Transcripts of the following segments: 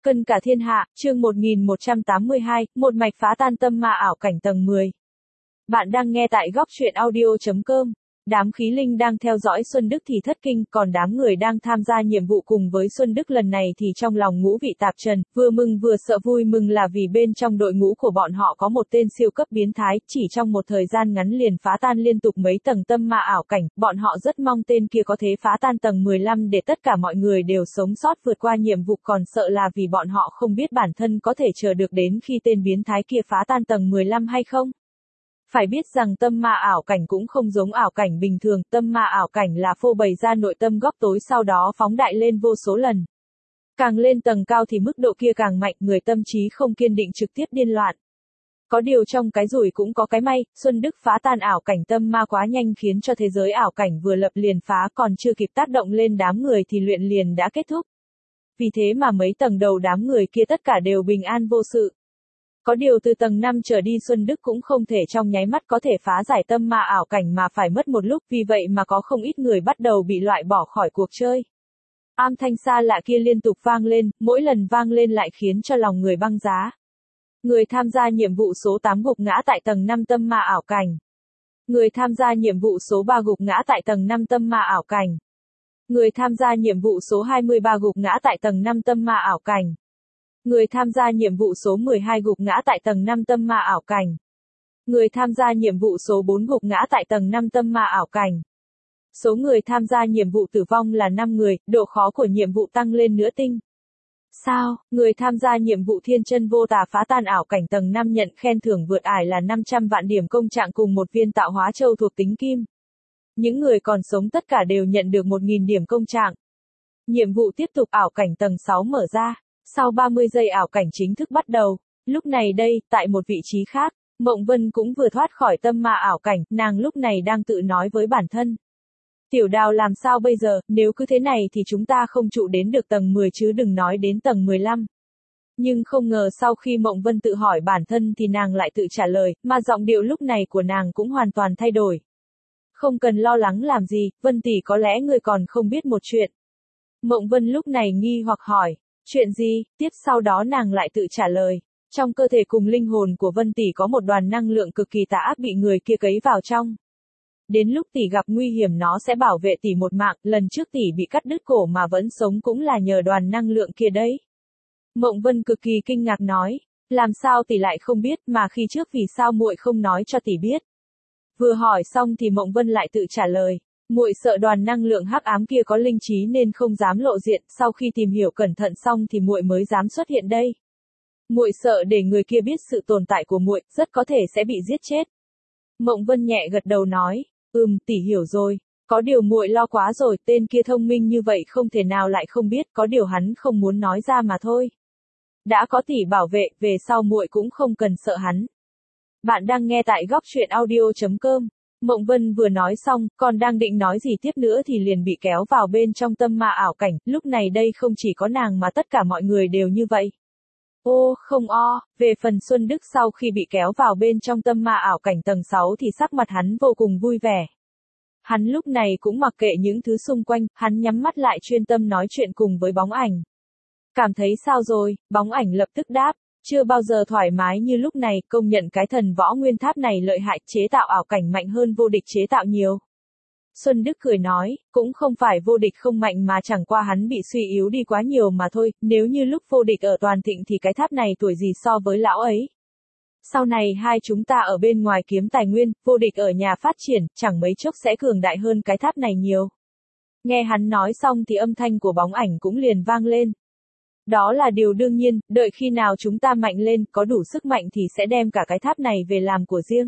Cân cả thiên hạ, chương 1182, một mạch phá tan tâm ma ảo cảnh tầng 10. Bạn đang nghe tại góc truyện audio.com. Đám khí linh đang theo dõi Xuân Đức thì thất kinh, còn đám người đang tham gia nhiệm vụ cùng với Xuân Đức lần này thì trong lòng ngũ vị tạp trần, vừa mừng vừa sợ. Vui mừng là vì bên trong đội ngũ của bọn họ có một tên siêu cấp biến thái, chỉ trong một thời gian ngắn liền phá tan liên tục mấy tầng tâm ma ảo cảnh, bọn họ rất mong tên kia có thể phá tan tầng 15 để tất cả mọi người đều sống sót vượt qua nhiệm vụ, còn sợ là vì bọn họ không biết bản thân có thể chờ được đến khi tên biến thái kia phá tan tầng 15 hay không. Phải biết rằng tâm ma ảo cảnh cũng không giống ảo cảnh bình thường, tâm ma ảo cảnh là phô bày ra nội tâm góc tối sau đó phóng đại lên vô số lần. Càng lên tầng cao thì mức độ kia càng mạnh, người tâm trí không kiên định trực tiếp điên loạn. Có điều trong cái rủi cũng có cái may, Xuân Đức phá tan ảo cảnh tâm ma quá nhanh khiến cho thế giới ảo cảnh vừa lập liền phá, còn chưa kịp tác động lên đám người thì luyện liền đã kết thúc. Vì thế mà mấy tầng đầu đám người kia tất cả đều bình an vô sự. Có điều từ tầng 5 trở đi Xuân Đức cũng không thể trong nháy mắt có thể phá giải tâm ma ảo cảnh mà phải mất một lúc, vì vậy mà có không ít người bắt đầu bị loại bỏ khỏi cuộc chơi. Âm thanh xa lạ kia liên tục vang lên, mỗi lần vang lên lại khiến cho lòng người băng giá. Người tham gia nhiệm vụ số 8 gục ngã tại tầng 5 tâm ma ảo cảnh. Người tham gia nhiệm vụ số 3 gục ngã tại tầng 5 tâm ma ảo cảnh. Người tham gia nhiệm vụ số 23 gục ngã tại tầng 5 tâm ma ảo cảnh. Người tham gia nhiệm vụ số 12 gục ngã tại tầng 5 tâm ma ảo cảnh. Người tham gia nhiệm vụ số 4 gục ngã tại tầng 5 tâm ma ảo cảnh. Số người tham gia nhiệm vụ tử vong là 5 người, độ khó của nhiệm vụ tăng lên nửa tinh. Sao, người tham gia nhiệm vụ thiên chân vô tà phá tan ảo cảnh tầng 5 nhận khen thưởng vượt ải là 500 vạn điểm công trạng cùng một viên tạo hóa châu thuộc tính kim. Những người còn sống tất cả đều nhận được 1.000 điểm công trạng. Nhiệm vụ tiếp tục, ảo cảnh tầng 6 mở ra. Sau 30 giây ảo cảnh chính thức bắt đầu. Lúc này đây, tại một vị trí khác, Mộng Vân cũng vừa thoát khỏi tâm ma ảo cảnh, nàng lúc này đang tự nói với bản thân. Tiểu Đào làm sao bây giờ, nếu cứ thế này thì chúng ta không trụ đến được tầng 10 chứ đừng nói đến tầng 15. Nhưng không ngờ sau khi Mộng Vân tự hỏi bản thân thì nàng lại tự trả lời, mà giọng điệu lúc này của nàng cũng hoàn toàn thay đổi. Không cần lo lắng làm gì, Vân tỷ, có lẽ ngươi còn không biết một chuyện. Mộng Vân lúc này nghi hoặc hỏi. Chuyện gì? Tiếp sau đó nàng lại tự trả lời. Trong cơ thể cùng linh hồn của Vân tỷ có một đoàn năng lượng cực kỳ tà ác bị người kia cấy vào trong. Đến lúc tỷ gặp nguy hiểm nó sẽ bảo vệ tỷ một mạng, lần trước tỷ bị cắt đứt cổ mà vẫn sống cũng là nhờ đoàn năng lượng kia đấy. Mộng Vân cực kỳ kinh ngạc nói, làm sao tỷ lại không biết, mà khi trước vì sao muội không nói cho tỷ biết. Vừa hỏi xong thì Mộng Vân lại tự trả lời. Muội sợ đoàn năng lượng hắc ám kia có linh trí nên không dám lộ diện, sau khi tìm hiểu cẩn thận xong thì muội mới dám xuất hiện đây. Muội sợ để người kia biết sự tồn tại của muội, rất có thể sẽ bị giết chết. Mộng Vân nhẹ gật đầu nói, tỷ hiểu rồi, có điều muội lo quá rồi, tên kia thông minh như vậy không thể nào lại không biết, có điều hắn không muốn nói ra mà thôi. Đã có tỷ bảo vệ, về sau muội cũng không cần sợ hắn. Bạn đang nghe tại góc truyện audio.com. Mộng Vân vừa nói xong, còn đang định nói gì tiếp nữa thì liền bị kéo vào bên trong tâm ma ảo cảnh, lúc này đây không chỉ có nàng mà tất cả mọi người đều như vậy. Ô, không o, về phần Xuân Đức sau khi bị kéo vào bên trong tâm ma ảo cảnh tầng 6 thì sắc mặt hắn vô cùng vui vẻ. Hắn lúc này cũng mặc kệ những thứ xung quanh, hắn nhắm mắt lại chuyên tâm nói chuyện cùng với bóng ảnh. Cảm thấy sao rồi, bóng ảnh lập tức đáp. Chưa bao giờ thoải mái như lúc này, công nhận cái thần võ nguyên tháp này lợi hại, chế tạo ảo cảnh mạnh hơn vô địch chế tạo nhiều. Xuân Đức cười nói, cũng không phải vô địch không mạnh mà chẳng qua hắn bị suy yếu đi quá nhiều mà thôi, nếu như lúc vô địch ở toàn thịnh thì cái tháp này tuổi gì so với lão ấy. Sau này hai chúng ta ở bên ngoài kiếm tài nguyên, vô địch ở nhà phát triển, chẳng mấy chốc sẽ cường đại hơn cái tháp này nhiều. Nghe hắn nói xong thì âm thanh của bóng ảnh cũng liền vang lên. Đó là điều đương nhiên, đợi khi nào chúng ta mạnh lên, có đủ sức mạnh thì sẽ đem cả cái tháp này về làm của riêng.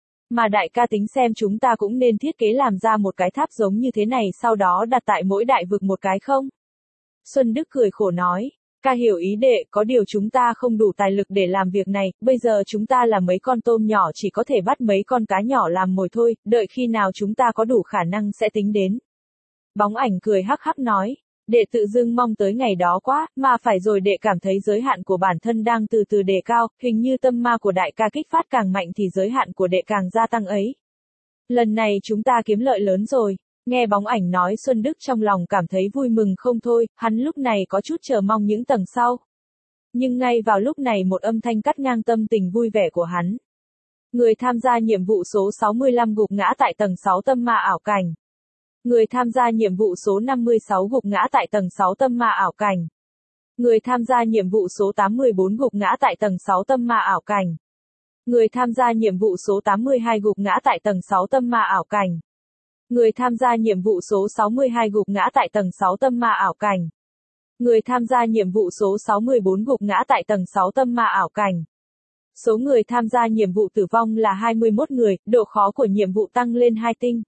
Mà đại ca tính xem chúng ta cũng nên thiết kế làm ra một cái tháp giống như thế này sau đó đặt tại mỗi đại vực một cái không? Xuân Đức cười khổ nói, ca hiểu ý đệ, có điều chúng ta không đủ tài lực để làm việc này, bây giờ chúng ta là mấy con tôm nhỏ chỉ có thể bắt mấy con cá nhỏ làm mồi thôi, đợi khi nào chúng ta có đủ khả năng sẽ tính đến. Bóng ảnh cười hắc hắc nói. Đệ tự dưng mong tới ngày đó quá, mà phải rồi đệ cảm thấy giới hạn của bản thân đang từ từ đề cao, hình như tâm ma của đại ca kích phát càng mạnh thì giới hạn của đệ càng gia tăng ấy. Lần này chúng ta kiếm lợi lớn rồi. Nghe bóng ảnh nói Xuân Đức trong lòng cảm thấy vui mừng không thôi, hắn lúc này có chút chờ mong những tầng sau. Nhưng ngay vào lúc này một âm thanh cắt ngang tâm tình vui vẻ của hắn. Người tham gia nhiệm vụ số 65 gục ngã tại tầng 6 tâm ma ảo cảnh. Người tham gia nhiệm vụ số 56 gục ngã tại tầng 6 tâm ma ảo cảnh. Người tham gia nhiệm vụ số 84 gục ngã tại tầng 6 tâm ma ảo cảnh. Người tham gia nhiệm vụ số 82 gục ngã tại tầng 6 tâm ma ảo cảnh. Người tham gia nhiệm vụ số 62 gục ngã tại tầng 6 tâm ma ảo cảnh. Người tham gia nhiệm vụ số 64 gục ngã tại tầng 6 tâm ma ảo cảnh. Số người tham gia nhiệm vụ tử vong là 21 người, độ khó của nhiệm vụ tăng lên 2 tinh.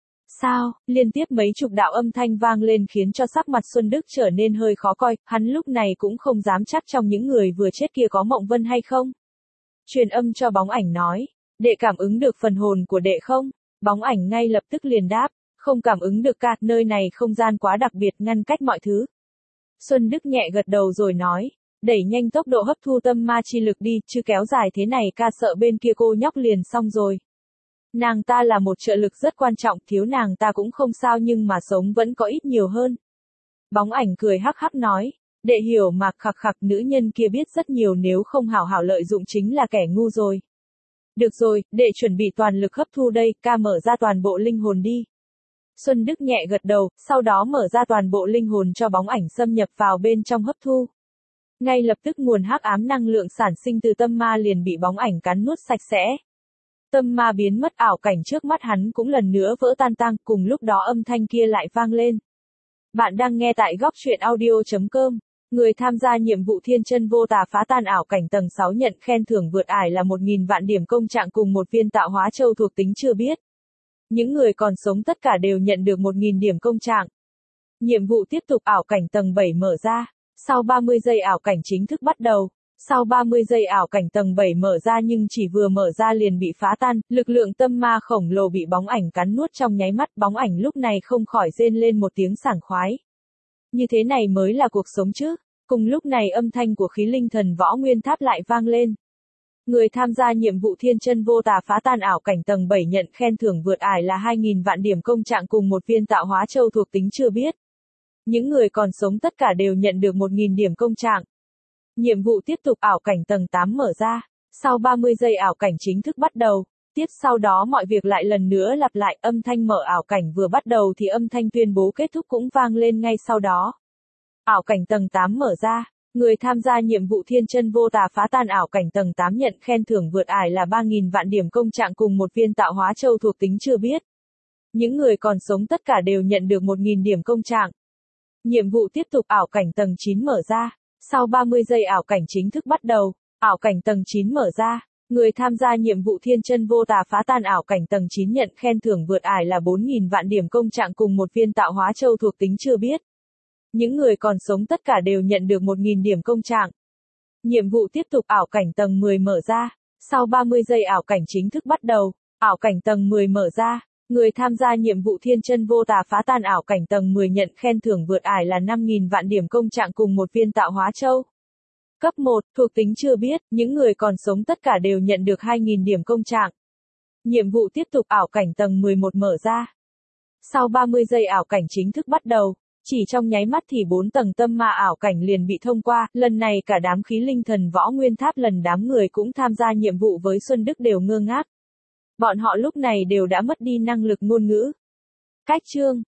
Sao, liên tiếp mấy chục đạo âm thanh vang lên khiến cho sắc mặt Xuân Đức trở nên hơi khó coi, hắn lúc này cũng không dám chắc trong những người vừa chết kia có Mộng Vân hay không. Truyền âm cho bóng ảnh nói, đệ cảm ứng được phần hồn của đệ không? Bóng ảnh ngay lập tức liền đáp, không cảm ứng được cả, nơi này không gian quá đặc biệt ngăn cách mọi thứ. Xuân Đức nhẹ gật đầu rồi nói, đẩy nhanh tốc độ hấp thu tâm ma chi lực đi, chứ kéo dài thế này ca sợ bên kia cô nhóc liền xong rồi. Nàng ta là một trợ lực rất quan trọng, thiếu nàng ta cũng không sao nhưng mà sống vẫn có ít nhiều hơn. Bóng ảnh cười hắc hắc nói, đệ hiểu mà, khặc khặc, nữ nhân kia biết rất nhiều, nếu không hảo hảo lợi dụng chính là kẻ ngu rồi. Được rồi, đệ chuẩn bị toàn lực hấp thu đây, ca mở ra toàn bộ linh hồn đi. Xuân Đức nhẹ gật đầu, sau đó mở ra toàn bộ linh hồn cho bóng ảnh xâm nhập vào bên trong hấp thu. Ngay lập tức nguồn hắc ám năng lượng sản sinh từ tâm ma liền bị bóng ảnh cắn nuốt sạch sẽ. Tâm ma biến mất, ảo cảnh trước mắt hắn cũng lần nữa vỡ tan tang, cùng lúc đó âm thanh kia lại vang lên. Bạn đang nghe tại góc truyện audio.com. Người tham gia nhiệm vụ thiên chân vô tà phá tan ảo cảnh tầng 6 nhận khen thưởng vượt ải là 1.000 vạn điểm công trạng cùng một viên tạo hóa châu thuộc tính chưa biết. Những người còn sống tất cả đều nhận được 1.000 điểm công trạng. Nhiệm vụ tiếp tục, ảo cảnh tầng 7 mở ra. Sau 30 giây ảo cảnh chính thức bắt đầu. Sau 30 giây ảo cảnh tầng 7 mở ra nhưng chỉ vừa mở ra liền bị phá tan, lực lượng tâm ma khổng lồ bị bóng ảnh cắn nuốt trong nháy mắt, bóng ảnh lúc này không khỏi rên lên một tiếng sảng khoái. Như thế này mới là cuộc sống chứ. Cùng lúc này âm thanh của khí linh thần võ nguyên tháp lại vang lên. Người tham gia nhiệm vụ thiên chân vô tà phá tan ảo cảnh tầng 7 nhận khen thưởng vượt ải là 2.000 vạn điểm công trạng cùng một viên tạo hóa châu thuộc tính chưa biết. Những người còn sống tất cả đều nhận được 1.000 điểm công trạng. Nhiệm vụ tiếp tục, ảo cảnh tầng 8 mở ra. Sau 30 giây ảo cảnh chính thức bắt đầu. Tiếp sau đó mọi việc lại lần nữa lặp lại, âm thanh mở ảo cảnh vừa bắt đầu thì âm thanh tuyên bố kết thúc cũng vang lên ngay sau đó. Ảo cảnh tầng 8 mở ra. Người tham gia nhiệm vụ thiên chân vô tà phá tan ảo cảnh tầng 8 nhận khen thưởng vượt ải là 3.000 vạn điểm công trạng cùng một viên tạo hóa châu thuộc tính chưa biết. Những người còn sống tất cả đều nhận được 1.000 điểm công trạng. Nhiệm vụ tiếp tục, ảo cảnh tầng 9 mở ra. Sau 30 giây ảo cảnh chính thức bắt đầu. Ảo cảnh tầng 9 mở ra. Người tham gia nhiệm vụ thiên chân vô tà phá tan ảo cảnh tầng 9 nhận khen thưởng vượt ải là 4.000 vạn điểm công trạng cùng một viên tạo hóa châu thuộc tính chưa biết. Những người còn sống tất cả đều nhận được 1.000 điểm công trạng. Nhiệm vụ tiếp tục, ảo cảnh tầng 10 mở ra. Sau 30 giây ảo cảnh chính thức bắt đầu. Ảo cảnh tầng 10 mở ra. Người tham gia nhiệm vụ thiên chân vô tà phá tan ảo cảnh tầng 10 nhận khen thưởng vượt ải là 5.000 vạn điểm công trạng cùng một viên tạo hóa châu. Cấp 1, thuộc tính chưa biết, những người còn sống tất cả đều nhận được 2.000 điểm công trạng. Nhiệm vụ tiếp tục, ảo cảnh tầng 11 mở ra. Sau 30 giây ảo cảnh chính thức bắt đầu. Chỉ trong nháy mắt thì 4 tầng tâm ma ảo cảnh liền bị thông qua, lần này cả đám khí linh thần võ nguyên tháp lần đám người cũng tham gia nhiệm vụ với Xuân Đức đều ngơ ngác. Bọn họ lúc này đều đã mất đi năng lực ngôn ngữ. Cách chương